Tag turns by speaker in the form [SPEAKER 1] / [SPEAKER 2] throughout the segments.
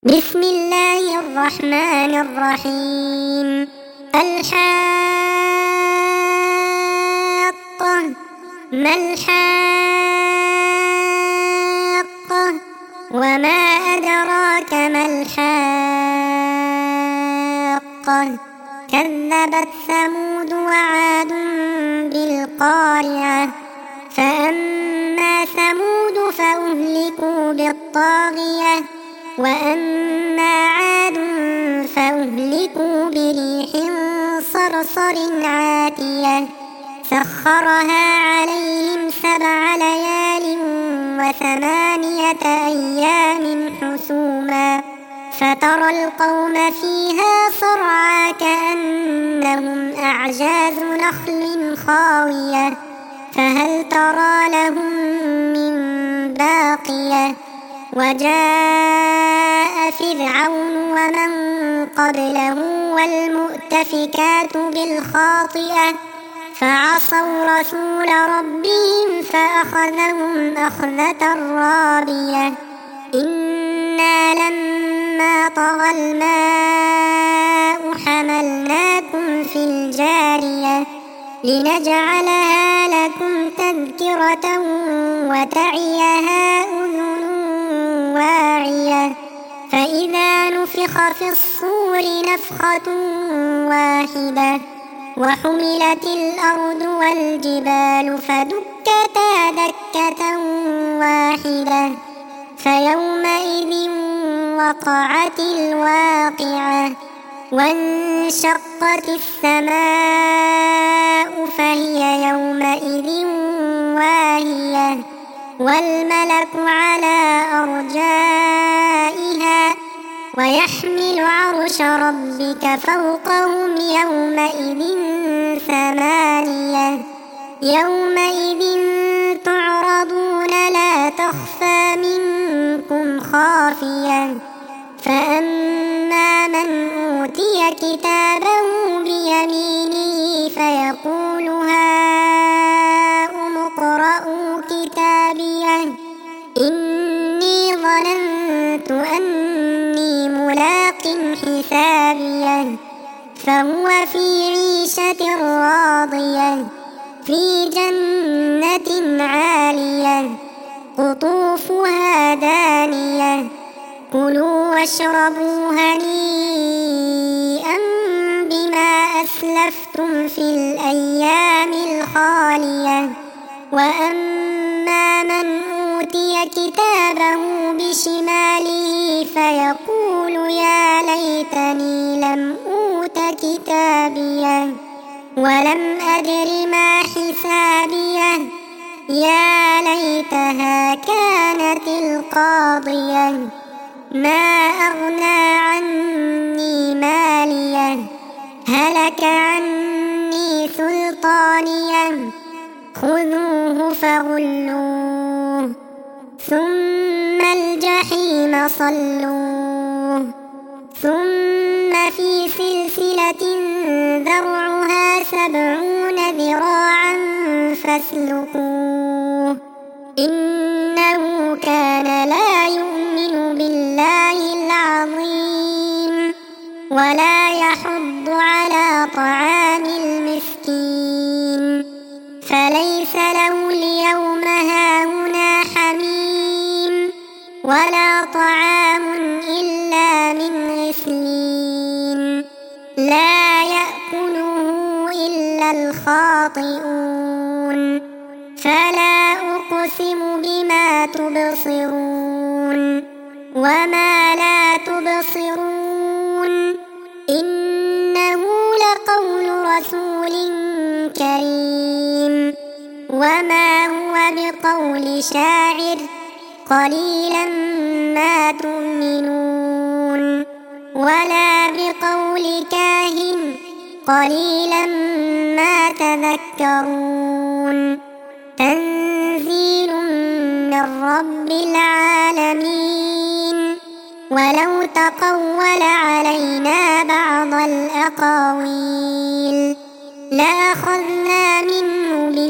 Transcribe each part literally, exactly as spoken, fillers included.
[SPEAKER 1] بسم الله الرحمن الرحيم. الحاقة. ما الحاقة؟ وما أدراك ما الحاقة؟ كذبت ثمود وعاد بالقارعة. فأما ثمود فأهلكوا بالطاغية، وأما عاد فأهلكوا بريح صرصر عاتية سخرها عليهم سبع ليال وثمانية أيام حسوما، فترى القوم فيها صرعى كأنهم أعجاز نخل خاوية، فهل ترى لهم من باقية؟ وجاء فرعون ومن قبله والمؤتفكات بالخاطئة فعصوا رسول ربهم فأخذهم أخذة رابية. إنا لما طغى الماء حملناكم في الجارية لنجعلها لكم تذكرة وتعيها أذن واعية. فإذا نفخ في الصور نفخة واحدة وحملت الأرض والجبال فدكتا دكة واحدة فيومئذ وقعت الواقعة. وانشقت السماء فهي يومئذ واهية، والملك على أرجائها ويحمل عرش ربك فوقهم يومئذ ثمانية. يومئذ تعرضون لا تخفى منكم خافية. فأما من أوتي كتابه بيمينه فيقول هاؤم اقرءوا كتابيه إني ظننت أني ملاق حسابيه. فهو في عيشة راضية في جنة عالية قطوفها دانية. كلوا واشربوا هنيئا بما أسلفتم في الأيام الخالية. وأما من أوتي كتابه بشماله فيقول يا ليتني لم أوت كتابيه ولم أدر ما حسابيه. يا ليتها كانت القاضية ما أغنى عني ماليه هلك عني سلطانيه. خذوه فغلوه ثم الجحيم صلوه ثم في سلسلة ذرعها سبعون ذراعا فاسلكوه إنه كان لا يؤمن بالله العظيم ولا يحض على طعام المسكين. فليس له اليوم هاهنا حميم ولا طعام إلا من غسلين لا يأكله إلا الخاطئون. فلا أقسم بما تبصرون وما لا تبصرون إنه لقول رسول كريم وما هو بقول شاعر قليلا ما تؤمنون ولا بقول كاهن قليلا ما تذكرون. تنزيل من رب العالمين. ولو تقول علينا بعض الأقاويل لأخذنا منه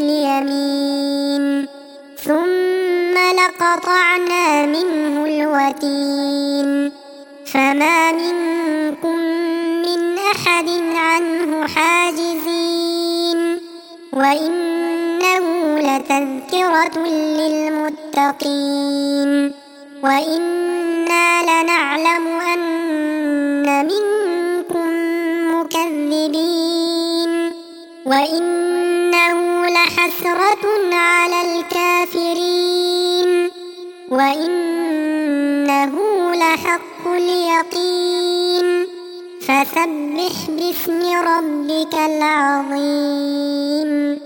[SPEAKER 1] باليمين ثم لقطعنا منه الوتين فما منكم من أحد عنه حاجزين وإنه لتذكرة للمتقين وإنا لنعلم أن منكم مكذبين وإنه لحسرة على الكافرين وإنه لحق اليقين فسبح باسم ربك العظيم.